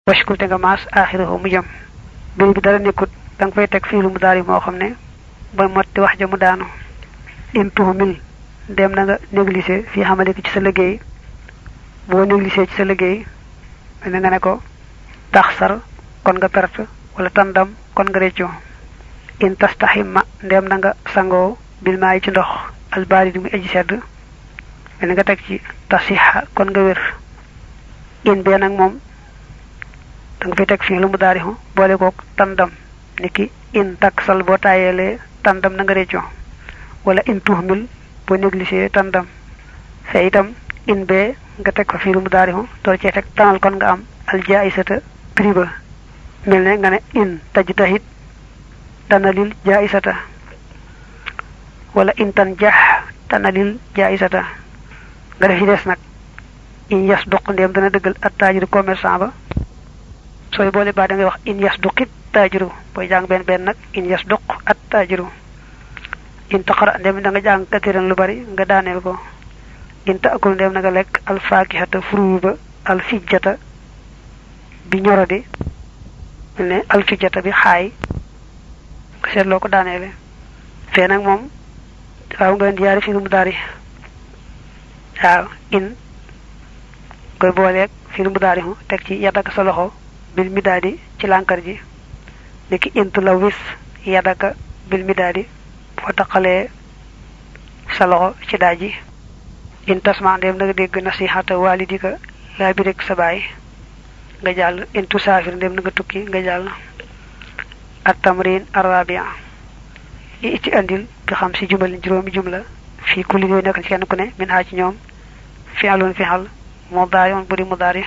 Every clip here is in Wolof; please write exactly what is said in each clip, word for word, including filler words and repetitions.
washkul te nga mas akhiruhu mu jam bil bi dara nekut dang fay tek fi'lu mudari mo xamne boy motti wax ja mu daanu intuhumil dem na nga négliger fi xamale ci sa liggéey bo négliger ci sa liggéey ne nga ne ko taxsar kon nga perte wala tandam kon nga reccu in tastahimma dem na nga sango bil may ci ndox al barid mu aji sedd ne nga tek ci tasiha kon nga wër in be nak mom dang fay tek fi lu mudari ho bolé ko tandam niki in taksal bo tayele tandam na nga reccu wala in tuhmil bo négliger tandam fe itam in be nga tek ko fi lu mudari ho to ci tek tanal kon nga am al jaisata priba melne nga ne in tajtahid tanalil jaisata wala in tanjah tanalil jaisata nga def ci dess nak in yasduq ndem dana deugal at-tajir commerçant ba soy bolé ba da ngay wax in yasduqit tajiru boy jang ben ben nak in yasduq at-tajiru in taqra ndem da nga jang katiran lu bari nga danel ko in taakul ndem nga lek al fakihata fruba al fijjata bi ñorodi ne al fijjata bi xay ko loko danele fe nak mom waaw nga ndi yari fi mu dari waaw in koy bolé fi mu dari ho tek ci yadaka sa loxo bil midadi ci lankar ji niki intu lawis yadaka bil midadi fo taxale sa loxo ci daji in tasma dem nga deg nasihata walidika la bi rek sa bay nga jall intu safir dem nga tukki nga jall at tamrin arabi'a iti andil bi xam ci jumal juromi jumla fi kulli yoy nek ci kenn ku ne min ha ci ñoom fi'lun fi'al mudari'un budi mudari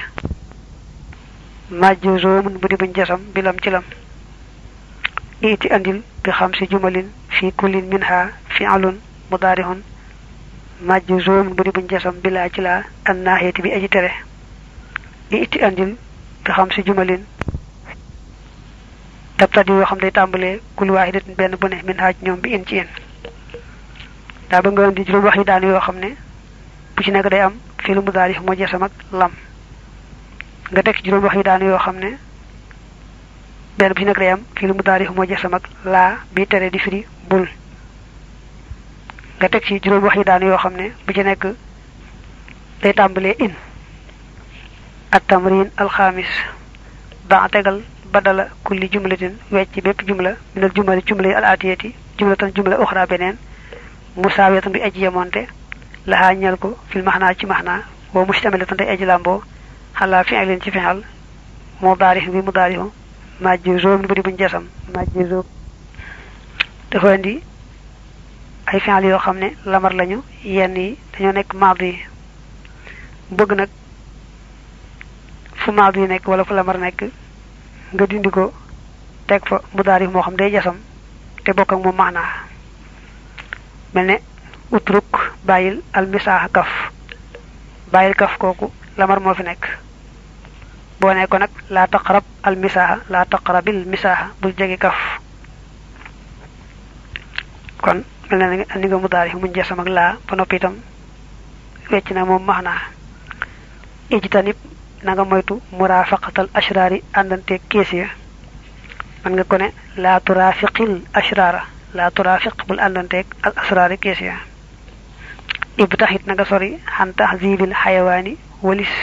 majzum budi buñ jassam bilam ci lam iti andil bi xam ci jumalin fi kulli minha fi'lun mudari'un majzum budi buñ jassam bila ci la an nahiyati bi aji tere iti andil bi xam ci jumalin tabtadi yo xam day tambalé kul wahidatin ben bu ne min haj ñom bi in ci en da ba nga di juroom wax yi daan yo xamne bu ci nek day am fi lu mudari mo jessam ak lam nga tek juroom wax yi daan yo xamne ben bu ci nek day am fi lu mudari mo jessam ak la bi tere di firi bul nga tek ci juroom wax yi daan yo xamne bu ci nek day tambalé in at tamrin al khamis da tegal badala kulli jumlatin wecc bepp jumla min al jumla jumla al atiyati jumlatan jumla ukhra benen musawiyatan bi aji yamonte la ñal ko fil mahna ci mahna wa mustamilatan day aji lambo hala fi'lin ci fi'al mudari bi mudari majzum bu di buñ jassam majzum dafa andi ay fi'al yo xamne lamar lañu yenn yi dañu nek madi bëgg nak fu madi nek wala fu lamar nek nga dindi ko tek fa mudari mo xam day jassam te bok ak mom maana melne utruk bayil al misah kaf bayil kaf koku lamar mo fi nek bo ne ko nak la taqrab al misah la taqrabil misah bul jege kaf kon melne ni nga mudari mu jassam ak la ba nopi tam wecc na mom maana ijtanib naga moytu murafaqatal ashrari andante kesiya man nga ko ne la turafiqil ashrara la turafiq bul andante al asrari kesiya ibtahit naga sori han tahzibil hayawani walis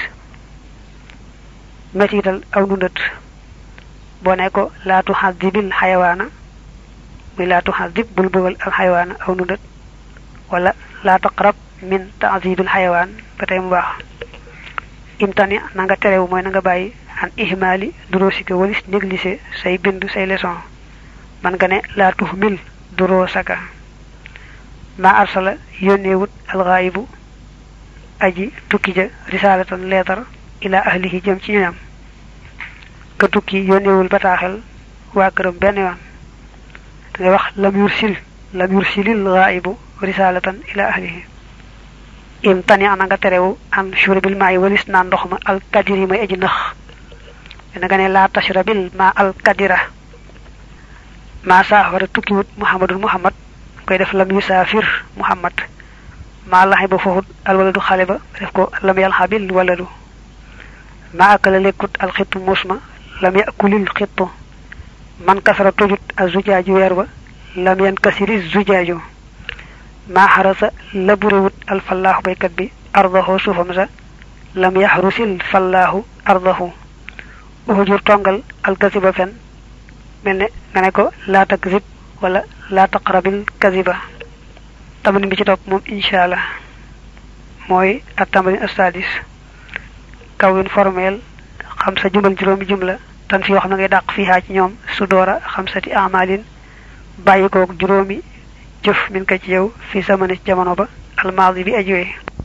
metital aw nundat bo ne ko la tuhzibil hayawana bi la tuhzib bul bugal al hayawana aw nundat wala la taqrab min ta'zibil hayawan patay mu bax intani nanga terew moy nga bayyi an ihmali durosika walis négliger say bindu say leçon man nga ne la tuhmil durosaka ma arsala yonewut al ghaibu aji tukki ja risalatan letter ila ahlihi jëm ci ñam ka tukki yonewul bataxel wa kërëm ben yoon da wax lam yursil lam yursilil ghaibu risalatan ila ahlihi imtani ananga terew an shurbil ma'i walis nan ndox ma al kadiri may aji nax nga ne la tashrabil ma al kadira ma sa wara tukki wut muhammadul muhammad koy def lam yusafir muhammad ma lahi ba fofu al waladu khaliba def ko lam yal habil waladu ma akala lekut al khittu musma lam yakulil khittu man kasara tujut azujaju werba lam yankasiri zujaju ma harasa laburewut al fallahu baykat bi ardahu sufam sa lam yahrusil fallahu ardahu uhujur tongal al kaziba fen melne nga ne ko la takzib wala la taqrabil kaziba tamani bi ci top mom inshallah moy at tamrin as-sadis kawin formel xam sa jumbal juromi jumla tan fi wax na ngay dak fi ha ci ñom sudora khamsati a'malin bayiko ak juromi jëf min ka ci yow fi samane jamono ba al madi bi ajwe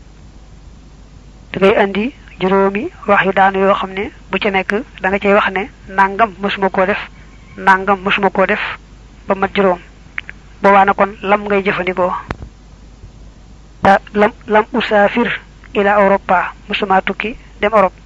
da ngay andi juromi wax yu daanu yo xamne bu ci nek da nga cey wax ne nangam musuma ko def nangam musuma ko def ba mat juroom bo wana kon lam ngay jëfandiko da lam lam usafir ila europa musuma tukki dem europe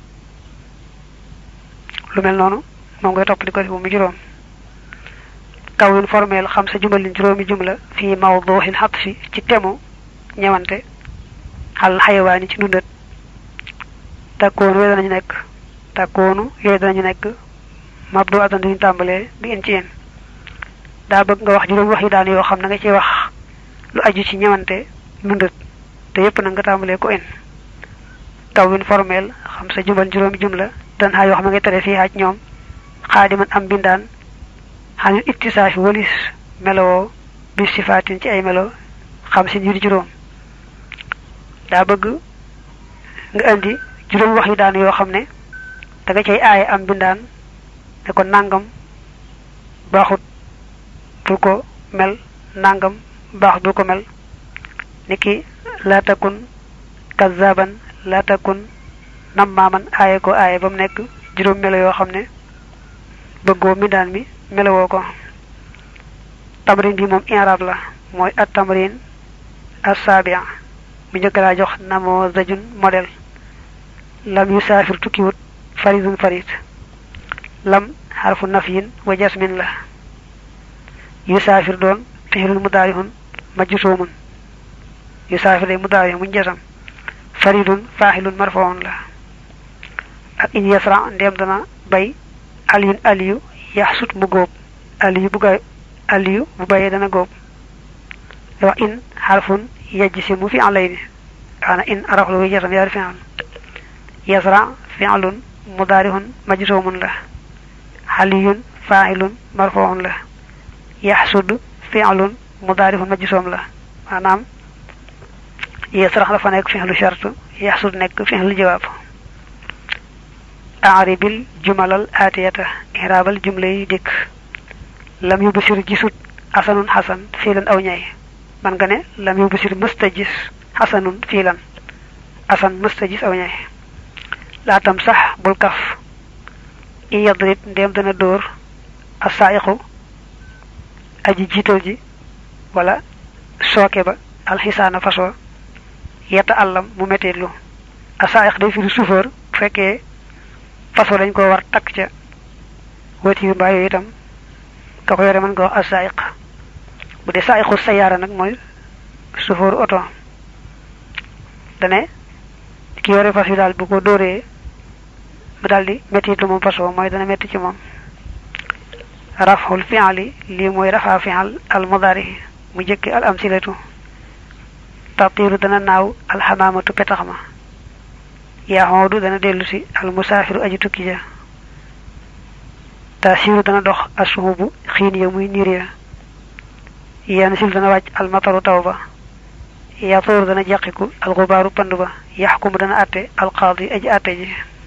lu mel nonu mo ngay top diko bu mu juroom kawin formel xam sa jumal juroomi jumla fi mawdu'il hatfi ci temu ñewante hal haywani ci nundat takonu yoy dañu nek takonu yoy dañu nek mabdu atan duñu tambalé bi en ci en da bëgg nga wax juroom wax yi daan yo xam na nga ci wax lu aju ci ñewante nundat te yépp na nga tambalé ko en kawin formel xam sa jumal juroomi jumla dan ha yo xam nga téré fi haj ñom khadiman am bindan han ittisafi walis melo bi sifatin ci ay melo xam ci ñu juroom da bëgg nga andi juroom wax yi daan yo xamne da nga cey ay am bindan ne ko nangam baxut bu ko mel nangam bax du ko mel niki la takun kazzaban la takun namaman ay ko ay bam nek juroom melo yo xamne bëggo mi daan mi melo ko tamrin bi mom i'rab la moy at tamrin as-sabi' mi ñëk la jox namo zajun model lam yusafir tukiwut faridun farid lam harfu nafyin wa jasmin la yusafir don fi'lul mudari'un majzumun yusafir day mudari' mu jasam faridun fa'ilun marfu'un la ak in yasra ndem dana bay aliyun aliyu yahsut mu gob aliyu bu gay aliyu bu baye dana gob wa in harfun yajsimu fi alayni kana in araflu yasam yar fi'al yasra fi'lun mudari'un majzumun la aliyun fa'ilun marfu'un la yahsud fi'lun mudari'un majzum la manam yasra la fa nek fi'lu shart yahsud nek fi'lu jawab أعرب الجمل الآتية إعراب الجملة ديك لم يبصر جسد حسن حسن فعلا أو نياي من غني لم يبصر مستجس حسن فعلا حسن مستجس أو نياي لا تمسح بالكف إن يضرب ديم دنا دور السائق أجي جيتو جي ولا سوكي الحسان فسو يتعلم ممتلو السائق دي في السفر فكي faso dañ ko war tak ca wati yu bayo itam ka ko yore man ko asaiq bu de saiqu sayara nak moy chauffeur auto dane ki yore faso dal bu ko doré mu daldi metti lu mom faso moy dana metti ci mom raf'ul fi'li li moy rafa fi'al al mudari mu jekki al amsilatu tatiru dana naw al hamamatu petaxma ya hodu dana delusi al musafiru aji tukki ja tasiru dana dox asubu xin ya muy niriya yan sil dana wacc al mataru tawba ya tur dana jaqiku al ghubaru panduba yahkum dana atte al qadi aji atte ji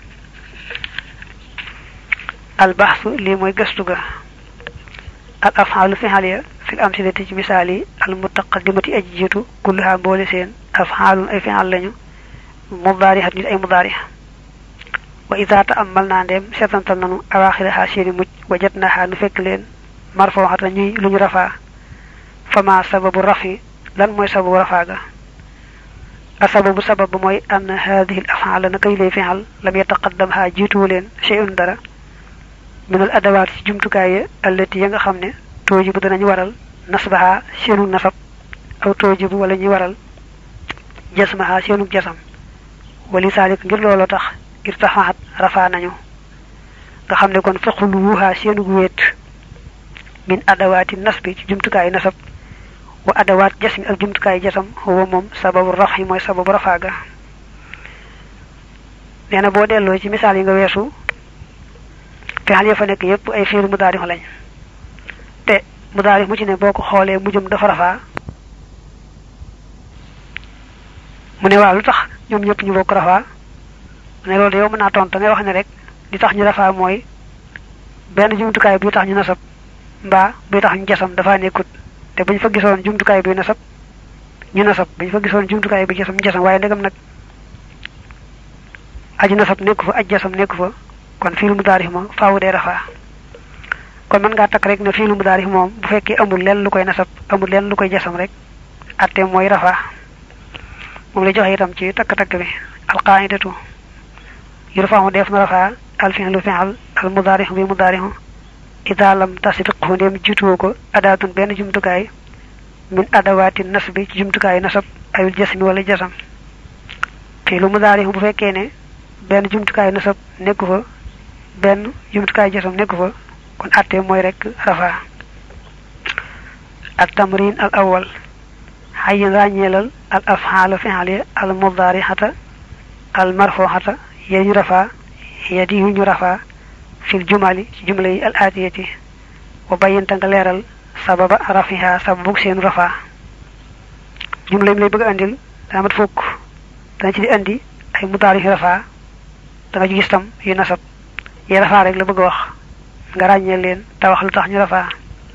al bahth li moy gastu ga al af'al fi'aliya fi al amsilati misali al mutaqaddimati aji jitu kulluha bolé sen af'alun ay fi'al lañu مضارعة أي مضارعة وإذا تأملنا ندم ستنتنن أواخرها سيري مج وجدناها نفك لين مرفوعة ني لن رفع فما سبب الرفع لن موي سبب رفع السبب سبب موي أن هذه الأفعال نكي لي فعل لم يتقدمها جيتو لين شيء دara من الأدوات جمتكاية التي ينغ خمني توجب دنا ني نصبها سينو نصب أو توجب ولا ني جسمها سينو جسم ولذلك غير لولو تخ irtafaat rafa nañu nga xamne kon faquluha seenu wet min adawati nasbi ci jumtukaay nasab wa adawat jasmi ak jumtukaay jasam huwa mom sababu rafi moy sababu rafaga neena bo delo ci misal yi nga wessu fi'al ya fa nek yépp ay fi'il mudari lañ te mudari mu ci ne boko xolé mu jëm dafa rafa mu ne wa lu tax ñom ñepp ñu bokk rafa ne lolu yow mëna tontu ngay wax ne rek li tax ñu rafa moy ben jumtukaay bi tax ñu nasab mba bi tax ñu jasam dafa nekut te buñ fa gisoon jumtukaay bi nasab ñu nasab buñ fa gisoon jumtukaay bi jasam jasam waye ndegam nak aji nasab nekku fa aji jasam nekku fa kon fi'il mudari mo faawu de rafa kon man nga tak rek ne fi'il mudari mom bu fekke amul len lu koy nasab amul len lu koy jasam rek atte moy rafa mom la joxe itam ci tak tak bi al qa'idatu yurfa'u def na rafa al fi'lu fi'al al mudari bi mudari idha lam tasbiqhu dem jituko adatun ben jumtukaay min adawati nasbi ci jumtukaay nasab ayul jasmi wala jasam fi'lu mudari bu fekke ne ben jumtukaay nasab nekku fa ben jumtukaay jasam nekku fa kon atte moy rek rafa at tamrin al awwal hayyan rañelal al af'al fi'ali al mudari'ata al marfu'ata yayu rafa yadi yu rafa fil jumali jumlay al atiyati wa bayanta nga leral sababa rafiha sababu seen rafa jumlay lay bëgg andil da mat fukk da ci di andi ay mudari rafa da nga gis tam yu nasab ya rafa rek la bëgg wax nga rañel leen ta wax lu tax ñu rafa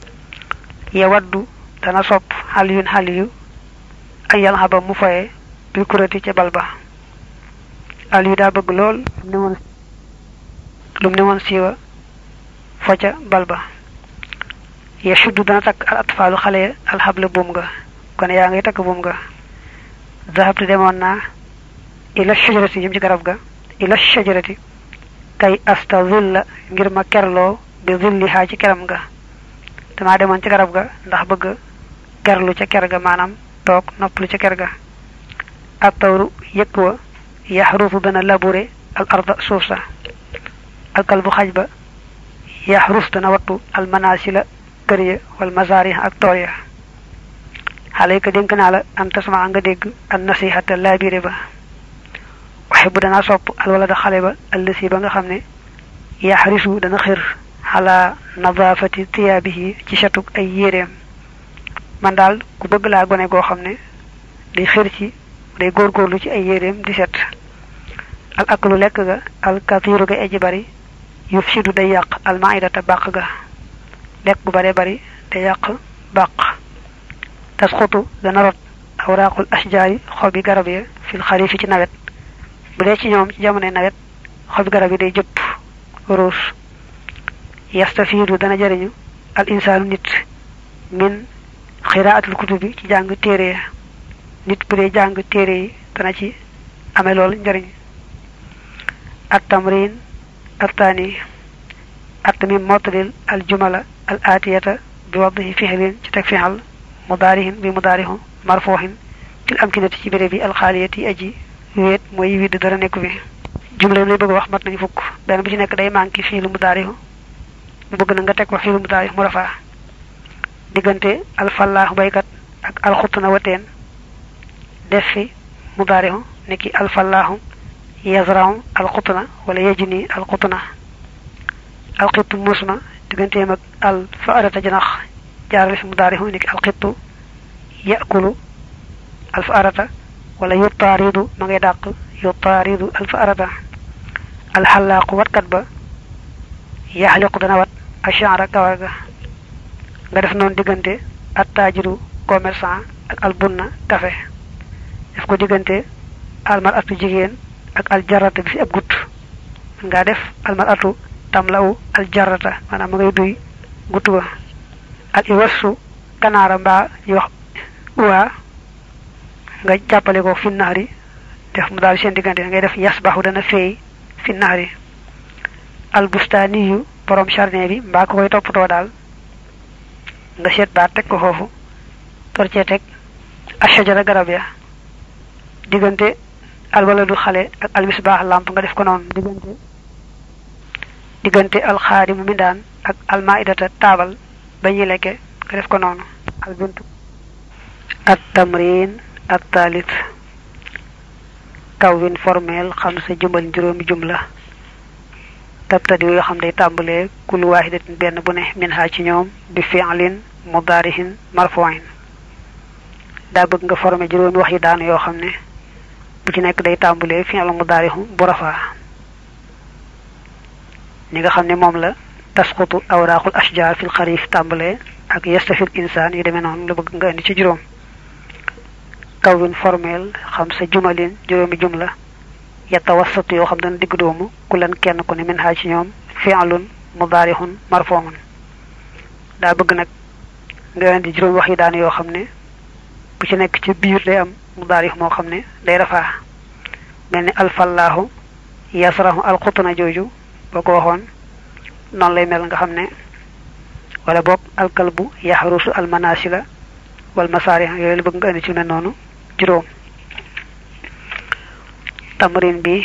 ya waddu dana sopp haliyun haliyu ay yal haba mu fayé bi kurati ci balba aliyu da bëgg lool ne won lum ne won siwa faca balba ya shuddu dana tak al atfalu xale al habla bum nga kon ya ngay tak bum nga zahabtu demon na ila shajarati jëm ci garab ga ila shajarati kay astazilla ngir ma kerlo bi zilliha ci keram ga dama demon ci garab ga ndax bëgg kerlu ci ker ga manam tok nopplu ci ker ga atawru yekwa yahrufu dana labure al arda sufa al kalbu khajba yahruf dana wattu al manasila kariya wal mazarih ak toya halayka denk na la an tasma nga deg an nasihata labire ba wahibu dana sopp al walada khale ba allasi ba nga xamne yahrisu dana khir ala nadafati tiyabihi ci chatuk ay yerem man dal ku bëgg la gone go xamne day xir ci day gor gorlu ci ay yerem di set al aklu lek ga al kathiru ga eji bari yufsidu day yaq al ma'idata baq ga lek bu bare bari day yaq baq tasqutu dana rot awraqul ashjari xobi garab ya fil kharif ci nawet bu de ci ñoom ci jamono nawet xobi garab yi day jëpp rus yastafidu dana jariñu al insanu nit min qira'atul kutubi ci jang téré nit bu de jang téré dana ci amé lol njariñ at tamrin الثاني التميم مطلل الجملة الآتية بوضع فعل تكفيعل مضارع بمضارع مرفوع في الأمكنة تبربي الخالية أجي ويت موي ويد دara nekku fi jumla lay bëgg wax mat nañu fukk ben bu ci nek day manki fi lu mudari bu bëgg na nga tek wax fi lu mudari mu rafa digante al fallah baykat ak al khutna waten def fi mudari niki al fallah yazra'u al khutna wala yajni al khutna al qittu musna digante mak al fa'arata janax jaar fi mudari niki al qittu ya'kulu al fa'arata wala yutaridu ma ngay dak yutaridu al fa'arata al halaq wat kat ba yahliqu dana wat ashara kawaga nga def non digante attajiru commerçant ak al bunna café def ko digante al mar'atu jigen ak al jarrata bi ab gut nga def al mar'atu tamlau al jarrata manam ngay duy gutu ba al iwasu kanara mba ñu wax wa nga jappale ko fi nahri def mu dal sen digante ngay def yasbahu dana fey fi nahri al bustaniyu borom jardin bi mba ko koy topato dal nga set ba tek ko fofu tor ci tek ashajara garab ya digante al waladu xale ak al misbah lamp nga def ko non digënté digënté al khadim mindan ak al maidata tabal bañu lekke nga def ko non al bintu at tamrin at thalith kawin formel khamsa jumal juromi jumla tabtadi yo xam day tambalé kul wahidatin ben bu ne min ha ci ñoom bi fi'lin mudarihin marfu'in da bëgg nga formé juromi wax yi daan yo xamné bu ci nek day tambalé fi'l mudarihu bu rafa ni nga xamné mom la tasqutu awraqul ashjar fil kharif tambalé ak yastafil insan yu démé non la bëgg nga andi ci juroom kawin formel khamsa jumalin juromi jumla yatawassatu yo xam dañ digg doomu kulan kenn ko ne min ha ci ñoom fi'lun mudarihun marfu'un da bëgg nak nga andi juroom wax yi daan yo xamne bu ci nek ci biir day am mudarih mo xamne day rafa melni al fallahu yasrahu al qutna joju bako waxon non lay mel nga xamne wala bok al kalbu yahrusu al manasila wal masarih yoy la bëgg nga andi ci mel nonu juroom tamrin bi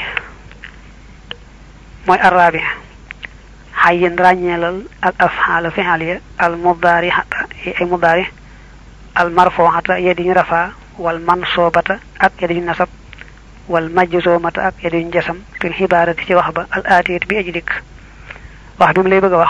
moy arabi hayyin ragnelal al af'al fi'liya al mudarihata ay mudari al marfu'ata yadi rafa wal mansubata ak yadi nasab wal majzumata ak yadi jasam fil hibarati ci wax ba al atiyat bi ajlik wax bi lay bëgg wax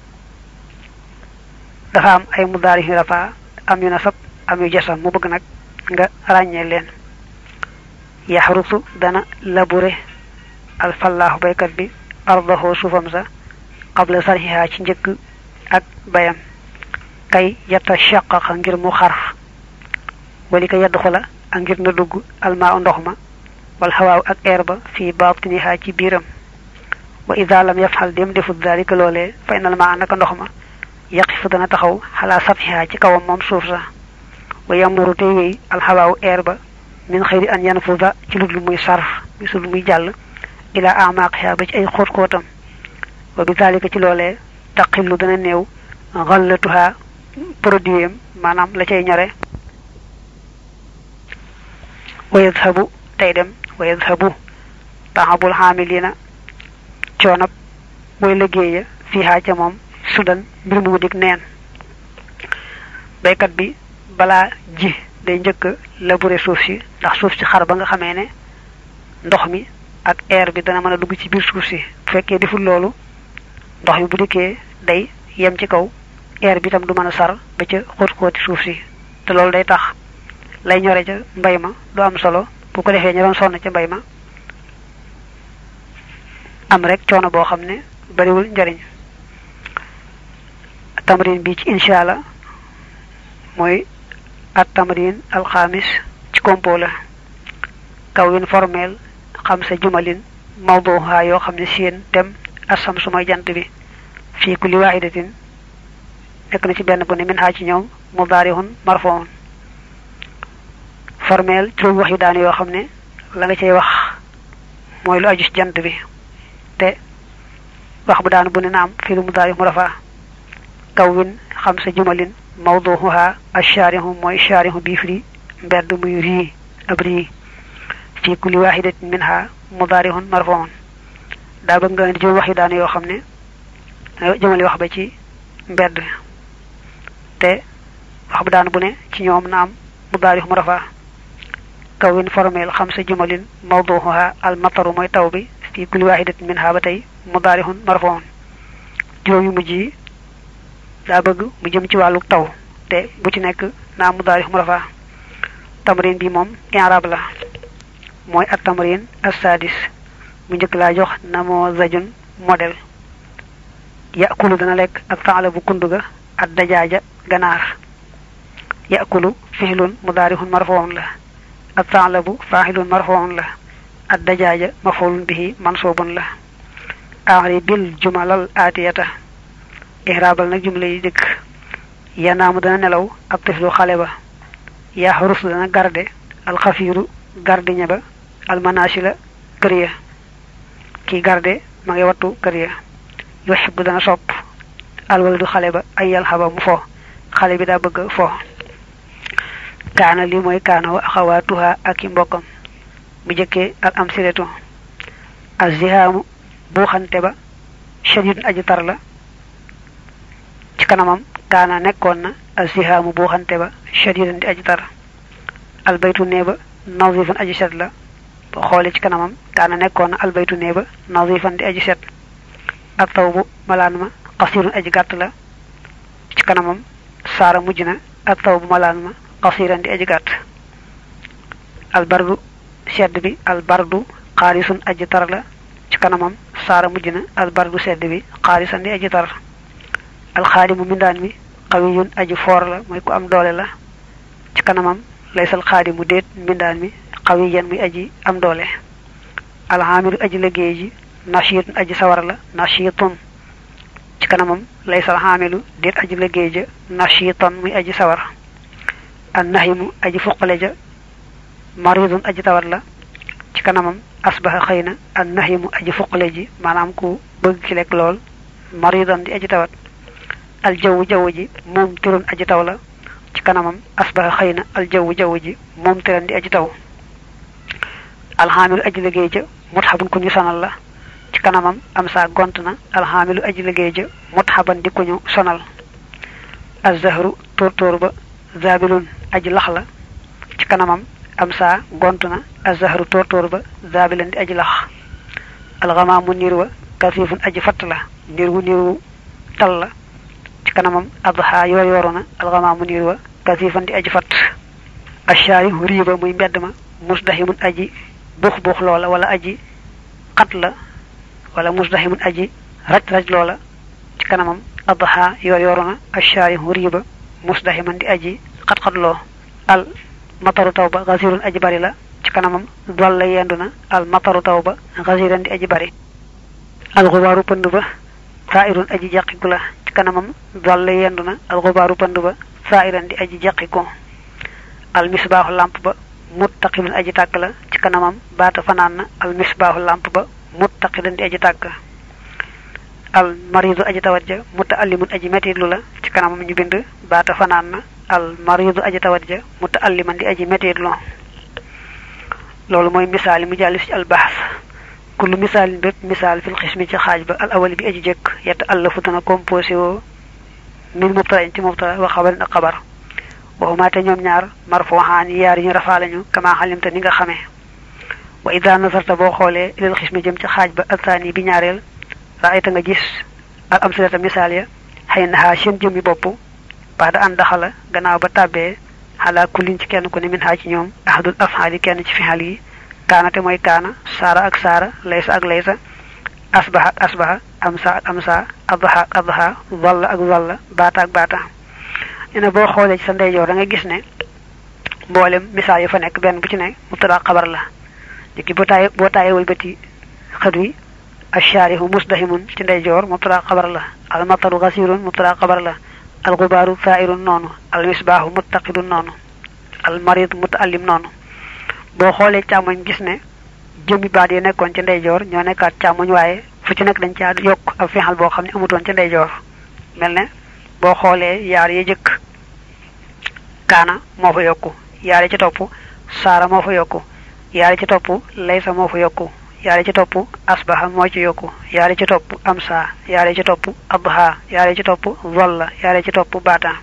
dafa am ay mudari rafa am yu nasab am yu jasam mu bëgg nak nga ragnel len yahrusu dana labure al fallahu baykat bi ardahu sufam sa qabla sarhiha ci njëkk ak bayam kay yatashaqqa ngir mu xar wali ka yadkhula ngir na dugg al ma'u ndox ma wal hawa ak air ba fi batniha ci biram wa idha lam yaf'al dem defu dalika lolé fa inal ma'a naka ndox ma yaqifu dana taxaw hala sathiha ci kawam mom suuf sa wa yamuru tewi al hawa air ba min khayri an yanfuza ci ludul muy sarf bisul muy jall ila a'maqiha ba ci ay xot xotam wa bi zalika ci lolé taqillu dana neew ghallatuha produit manam la cey ñoré wa yadhhabu taydem wa yadhhabu ta'abul hamilina cionap moy liggéeya fiha ca mom sudan bir mu dik neen baykat bi bala ji day ñëk labourer suuf ci ndax suuf ci xar ba nga xamé né ndox mi ak air bi dana mëna dugg ci biir suuf ci fekkee deful loolu ndox mi bu diké day yem ci kaw air bi tam du mëna sar ba ci xot xoti suuf ci té loolu day tax lay ñoré ca mbay ma du am solo bu ko defee ñu doon sonn ca mbay ma am rek coono boo xam ne bariwul njariñ tamrin bi ci inshallah mooy at tamrin al khamis ci compo la kawin formel khamsa jumalin mawduha yo xamne seen dem asam suma jant bi fi kulli wahidatin nek na ci benn bu ne min ha ci ñoom mudarihun marfu'un formel ci wax yu daan yo xamne la nga cey wax moy lu aju ci jant bi te wax bu daan bu ne naam fi lu mudarih murafa kawin khamsa jumalin mawduha ash-sharihu moy sharihu bi fri mbedd muy ri abri fi kulli wahidatin minha mudarihun marfu'un da ba nga di wax yi daan yo xamne jëmali wax ba ci mbedd te wax bu daan bu ne ci ñoom naam mudarih murafa kawin formel khamsa jumalin mawduha al mataru moy taw bi fi kulli wahidatin minha batay mudarihun marfu'un juroom yu mujji da bëgg mu jëm ci walu taw te bu ci nek na mudarih murafa tamrin bi mom i'rab la moy at tamrin as-sadis mu ñëk la jox namo zajun model ya'kulu dana lek ak fa'ala bu kunduga ad dajaja ganar ya'kulu fi'lun mudarihun marfu'un la at fa'ala fa'ilun marfu'un la ad dajaja maf'ulun bihi mansubun la a'ri bil jumalal atiyata ihrabal nak jumla yi dik yanaamu dana nelaw ak tiflu xale ba ya hurus dana garde al khafiru garde ñaba al manasila kariya ki garde ma ngay wattu kariya yuhibbu dana sopp al waladu xale ba ayal haba mu fo xale bi da bëgg fo kana li moy kana wa akhawatuha ak mbokam bu jëkke al amsilatu azzihamu bu xante ba shadid aji tar la ci kanamam kaana nekkoon na azzihamu bu xante ba shadidan di aji tar al baytu neeba nazifan aji set la bo xolé ci kanamam kaana nekkoon na al baytu neeba nazifan di aji set ak tawbu malaan ma qasirun aji gàtt la ci kanamam saara mujjina ak tawbu malaan ma qasiran di aji gàtt al bardu sedd bi al bardu qarisun aji tar la ci kanamam saara mujjina al bardu sedd bi qarisan di aji tar al khadimu mindan mi qawiyun aji for la moy ko am doole la ci kanamam laysal khadimu det mindan mi qawiyan mi aji am doole al hamilu aji liggéey ji nashit aji sawar la nashitun ci kanamam laysal hamilu det aji liggéey ja nashitan mi aji sawar an nahimu aji fuqale ja maridun aji tawar la ci kanamam asbaha khayna an nahimu aji fuqale ji manam ku bëgg ci lek lool maridan di aji tawat al jawu jawu ji mom turun aji taw la ci kanamam asbaha khayna al jawu jawu ji mom turan di aji taw al hamil aji liggéey ja muthabun ku ñu sonal la ci kanamam am sa gontna al hamilu aji liggéey ja muthaban di ku ñu sonal az zahru tortor ba zabilun aji lax la ci kanamam am sa gontna az zahru tortor ba zabilan di aji lax al ghamamu nirwa kasifun aji fat la nirwu nirwu tal la ci kanamam adha yor yorona al ghamamu nirwa kasifan di aji fat ashari riba muy mbedd ma musdahimun aji bukh bukh lola wala aji qat la wala musdahimun aji raj raj lola ci kanamam adha yor yorona ashari riba musdahiman di aji qat qat lo al mataru tawba ghazirun aji bari la ci kanamam dol la yenduna al mataru tawba ghaziran di aji bari al ghubaru pandu ba sa'irun aji jaqiku la ci kanamam dol la yenduna al ghubaru pandu ba sa'iran di aji jaqiku al misbahu lamp ba muttaqibun aji tak la ci kanamam bata fanan al misbahu lamp ba muttaqidan di aji tak al maridu aji tawajja mutaallimun aji metidlu la ci kanamam ñu bind bata fanan al maridu aji tawajja mutaalliman di aji metidlu lolu moy misal mi jallis ci al bahth kullu misal bepp misal fil qismi ci xaj ba al awwal bi aji jek yat allafu dana composé wo min mubtada ci mubtada wa khabar ak khabar wa huma ta ñom ñaar marfuhan yar ñu rafa lañu kama xalimta ni nga xamé wa idha nazarta bo xolé lil qismi jëm ci xaj ba athani bi ñaarel ra'ayta nga gis al amsalata misal ya haynaha seen jëmi bop baada an daxala gannaaw ba tabé ala kullin ci kenn ku ne min ha ci ñoom ahadul afhali kenn ci fihal yi kana te moy kana sara ak sara laysa ak laysa asbaha ak asbaha amsa ak amsa adha ak adha walla ak walla bata ak bata ina bo xolé ci sa ndeyjoor da nga gis ne mbolem misal yi fa nek ben bu ci ne mubtada khabar la diki bo tay bo tayé wëlbati xadwi asharihu musdahimun ci ndeyjoor mubtada khabar la al mataru ghasirun mubtada khabar la al ghubaru fa'irun nonu al misbahu muttaqidun nonu al marid mutaallim nonu bo xolé chamoñ gis ne jëmi baat yi nekkon ci ndeyjoor ñoo nekkat chamoñ waye fu ci nek dañ ci yok ak fihal bo xamni amuton ci ndeyjoor melne bo xolé yaar yi jëk kana mo fa yokku yaar ci topu sara mo fa yokku yaar ci topu laysa mo fa yokku yaar ci topu asbaha mo ci yokku yaar ci topu amsa yaar ci topu adha yaar ci topu walla yaar ci topu bata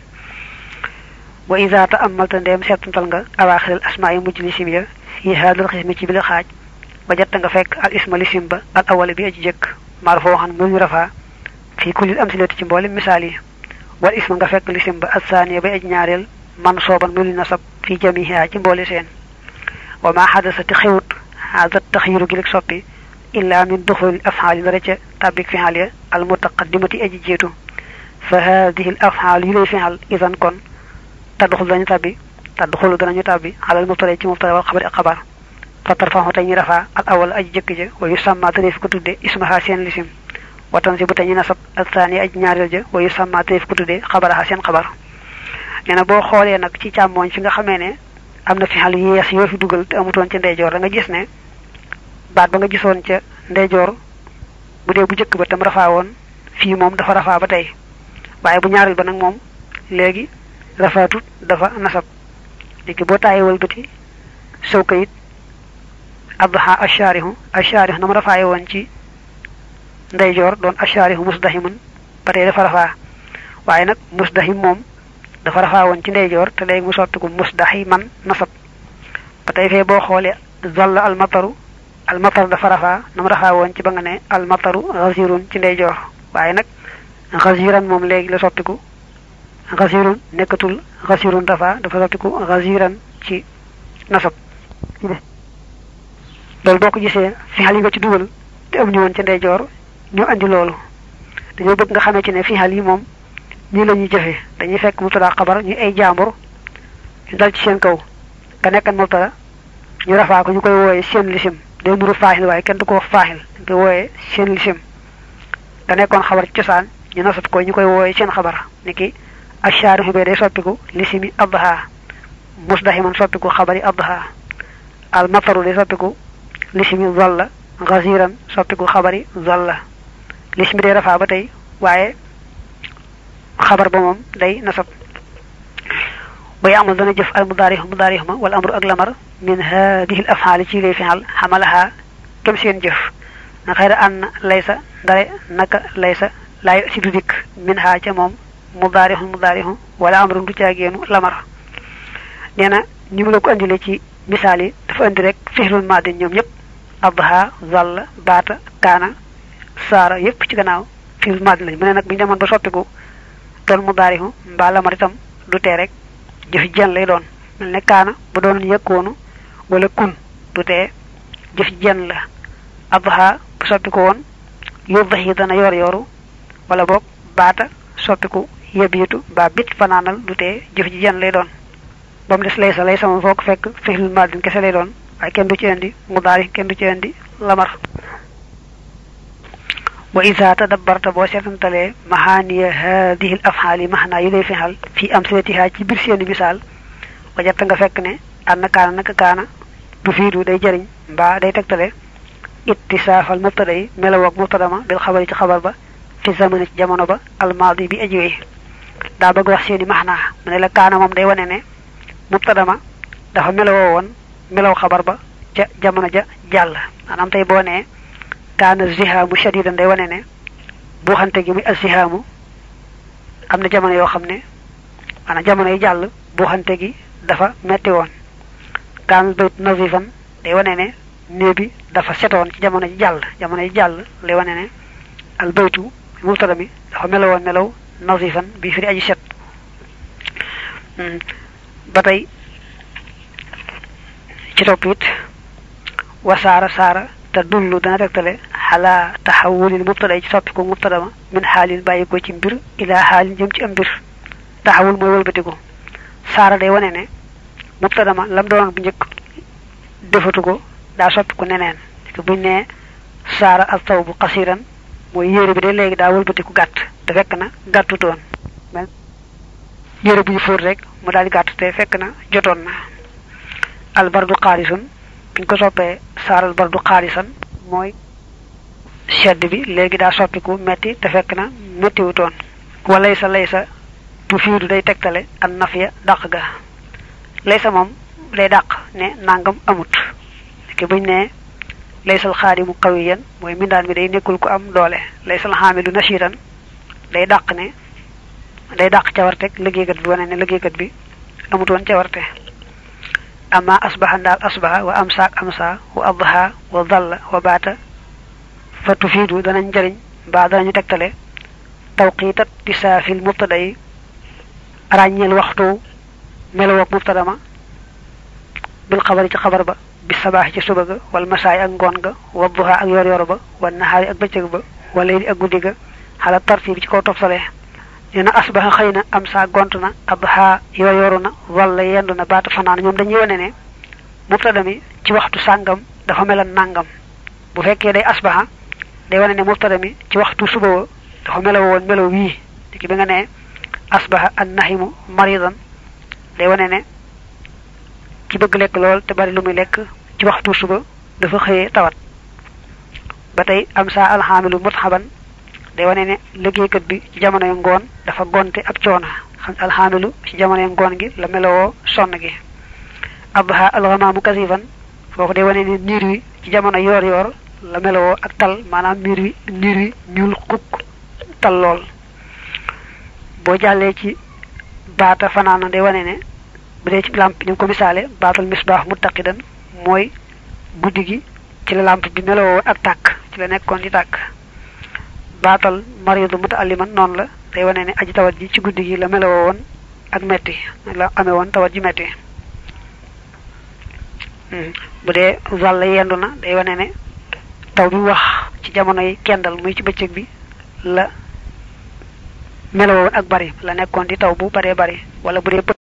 wa idha ta'ammalta ndem setantal nga awakhir al asma'i mujlisim ya fi hadal qismi ci bil xaj wajata nga fek al isma lisim ba al awwal bi aji jek marfuhan mu rafa fi kulli amsilati ci mbolim misali wal isma nga fek lisim ba athaniya ba aji ñaarel mansuban mul nasab fi jamiha ci mboli sen wa ma hadathat khawt hada at-takhyir gilik soppi illa min dukhul af'al daraja tabik fi haliya al mutaqaddimati aji jitu fa hadhihi al af'al yulay fi'al idan kon tadkhul dañu tabi tadkhulu dañu tabi ala al mubtada ci mubtada wal khabar khabar fa tarfahu tayni rafa al awwal aji jekk je wa yusamma tarif ko tudde ismaha sen lisim wa tansibu tayni nasab al thani aji ñaarel je wa yusamma tarif ko tudde khabaraha sen khabar neena bo xolé nak ci chamoñ fi nga xamé né amna fi hal yees yo fi duggal te amuton ci ndeyjor da nga gis né baat ba nga gisoon ci ndeyjor bu dé bu jëk ba tam rafa won fi mom dafa rafa ba tay waye bu ñaarel ba nak mom légui rafatut dafa nasab diki bo tayé wal beuti sow kayit adha asharihu asharihu nam rafaaye won ci ndey jor don asharihu musdahimun patay dafa rafa waye nak musdahim mom dafa rafa won ci ndey jor te lay mu sotti ko musdahiman nasab patay fe bo xolé zalla al mataru al matar dafa rafa nam rafa won ci ba nga ne al mataru ghazirun ci ndey jor waye nak ghaziran mom legi la sotti ko ghazirun nekatul ghazirun dafa dafa sotti ko ghaziran ci nasab lol boko gisé fi hal yi nga ci dugal te am ñu won ci ndey jor ñu andi lolu dañu bëgg nga xamé ci né fi hal yi mom ñi lañu jëfé dañuy fekk mutada xabar ñu ay jaambur ñu dal ci seen kaw ka nekkan mutada ñu rafa ko ñukoy woyé seen lisim day nuru fahil way kenn du ko wax fahil dañ woyé seen lisim ka nekkon xabar ci cosaan ñu nasat ko ñukoy woyé seen xabar niki asharihu be day soppiku lisimi adha musdahiman soppiku xabari adha al mataru day soppiku lisimi zalla ghaziran soppiku xabari zalla lismi day rafa ba tay waye xabar ba mom day nasab bay amul dana jëf al mudarih mudarih ma wal amru ak lamar min hadhihi al af'al ci lay fi'al hamalaha kam seen jëf na khayra an laysa dare naka laysa la yusidu dik minha ca mom mudarih mudarih wala amru du ciagenu lamar neena ñu mu la ko andile ci misali dafa andi rek fi'lul madi ñom ñep adha zalla bata kana sara yep ci gannaaw fi'lul madi lañ mëne nak bu ñamon ba soppiku don mudarihu mba lamar itam du té rek jëf jenn lay doon melne kana bu doon yakonu wala kun du té jëf jenn la adha bu soppiku won yudhi dana yor yoru wala bok bata soppiku yebitu ba bit fananal du té jëf ji jenn lay doon bam dess lay sa lay sama fokk fekk fi'l madin kessa lay doon ay kenn du ci andi mudari kenn du ci andi lamar wa idha tadabbarta bo setantale mahaniya hadhihi al af'ali mahna yulay fi'al fi amsalatiha ci bir seen misal wajatta nga fekk ne an kana nak kana du fiidu day jariñ ba day tektale ittisaf al mubtada melaw ak mubtadama bil khabari ci khabar ba fi zamani ci jamono ba al madi bi ajwi da bëgg wax seeni mahna mané la kana mom day wone ne mubtadama dafa melaw won melaw khabar ba ca jamono ja jall manam tay bo ne kana zihamu shadidan day wone ne bu xante gi muy azzihamu amna jamono yo xamne ana jamono yi jall bu xante gi dafa metti won kan bayt nazifan day wone ne nebi dafa seton ci jamono ji jall jamono yi jall lay wone ne al baytu mubtadami dafa melawon melaw nazifan bi fi aji set batay ci topit wasara sara tadullu dana rektale ala tahawul al mubtada ci soppiku mubtada min halin bayiko ci mbir ila halin jëm ci am mbir tahawul moy wolbatiku sara day wone ne mubtada ma lam doon bu ñëk defatu ko da soppiku neneen ko buñ ne sara al tawbu qasiran moy yére bi de légui da wolbatiku gatt te fekk na gattu ton mel yére bu fóor rek mu dal gatt te fekk na joton na al bardu qarisun biñ ko soppé saral bardu qarisan moy sedd bi légui da soppiku metti te fekk na metti wuton walaysa laysa tu fiidu day tektale an nafiya dak ga laysa mom day dak ne nangam amut ke buñ ne laysa al khadimu qawiyan moy mindan mi day nekul ko am doole laysa al hamilu nashiran day dak ne day dak ci wartek liggey kat bi wone ne liggey kat bi amut won ci warte amma asbaha dal asbaha wa amsak amsa wa adha wa dhalla wa bata fatufidu dana njariñ ba dañu tektale tawqitat tisafil mubtada'i rañel waxtu melo ak mubtada ma bil khabari ci khabar ba bis sabah ci suba ga wal masaay ak ngon ga wa duha ak yor yor ba wa nahari ak beccëg ba wala ak guddi ga hala tartib ci ko topsale dina asbaha khayna amsa gontuna adha yor yoruna wala yenduna baata fanan ñom dañuy wone ne mubtada mi ci waxtu sangam dafa melan nangam bu fekke day asbaha day wone ne mubtada mi ci waxtu suba dafa melaw won melaw wi diki bi nga ne asbaha an-nahimu maridan day wone ne ci bëgg lek lool te bari lu muy lek ci waxtu suba dafa xeye tawat batay amsa al-hamilu muthaban day wone ne liggey kat bi ci jamono ngon dafa gonte ak ciona xam al-hamilu ci jamono ngon gi la melaw son gi abha al-ghamamu kasifan fofu day wone ni niir wi ci jamono yor yor la melo ak tal manam niir wi niir wi ñul xuk tal lol bo jalle ci baata fanana day wone ne bu dee ci lampe ñu ko misalé baatul misbah muttaqidan moy guddigi ci la lampe bi melo ak tak ci la nekkon di tak baatal maridu mutaalliman non la day wone ne aji tawat ji ci guddigi la melo won ak metti la amé won tawat ji metti bu dee walla yendu na day wone ne taw bi wax ci jamono yi kendal muy ci beccëg bi la melo ak bari la nekkon di taw bu bare bari wala bu dee